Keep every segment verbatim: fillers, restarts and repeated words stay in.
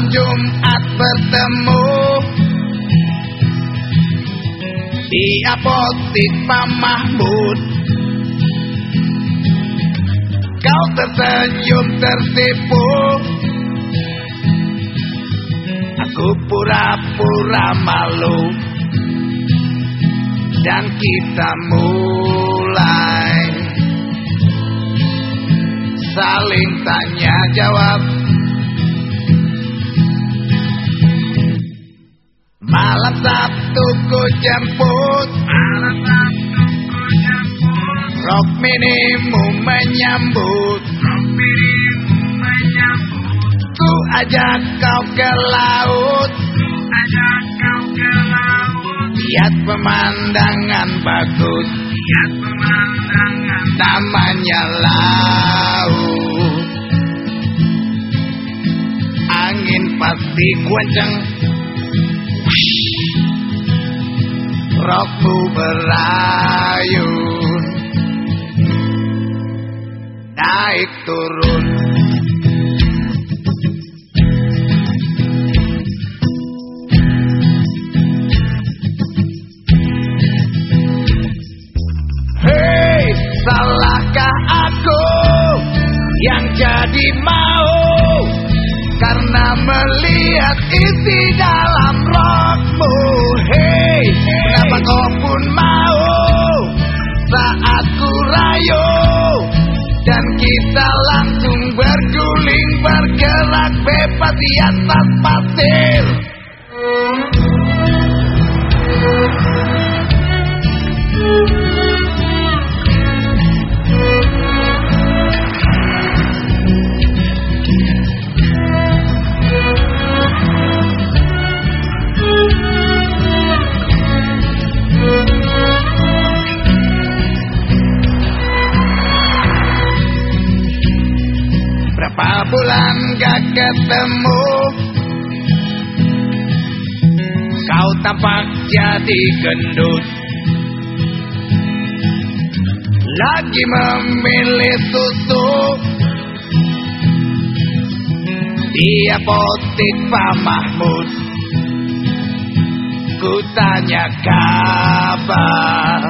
Malam Jumat bertemu di apotik Pak Mahmud. Kau tersenyum tertipu, aku pura-pura malu, dan kita mulai saling tanya jawab. Malam Sabtu ku jemput, malam Sabtu ku jemput, rok minimu menyambut, rok minimu menyambut. Ku ajak kau ke laut, ku ajak kau ke laut. Lihat pemandangan bagus, lihat pemandangan, namanya laut. Angin pasti kencang, rokmu berayun, naik turun. Hei, salahkah aku yang jadi mau karena melihat isi dalam rokmu? Hei, kenapa kau pun mau saat ku rayu, dan kita langsung berguling bergerak bebas di atas pasir. Berapa bulan gak ketemu, kau tampak jadi gendut, lagi memilih susu di apotik Pak Mahmud. Ku tanya kabar,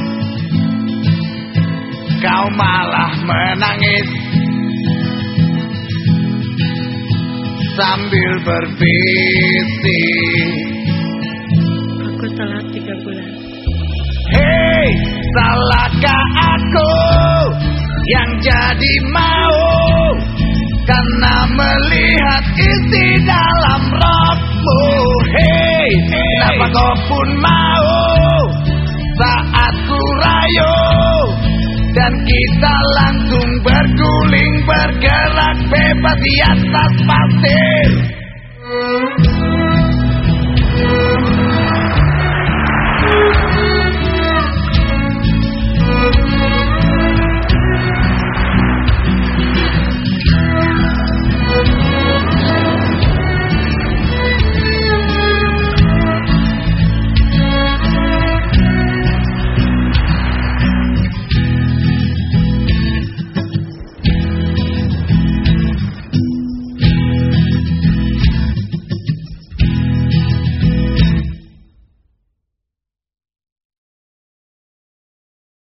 kau malah menangis sambil berbisik, aku telat tiga bulan. Hei, salahkah aku yang jadi mau karena melihat isi dalam rokmu? Hei, kenapa kau pun mau saat ku rayu, dan kita langsung berguling bergerak bebas di atas pasir.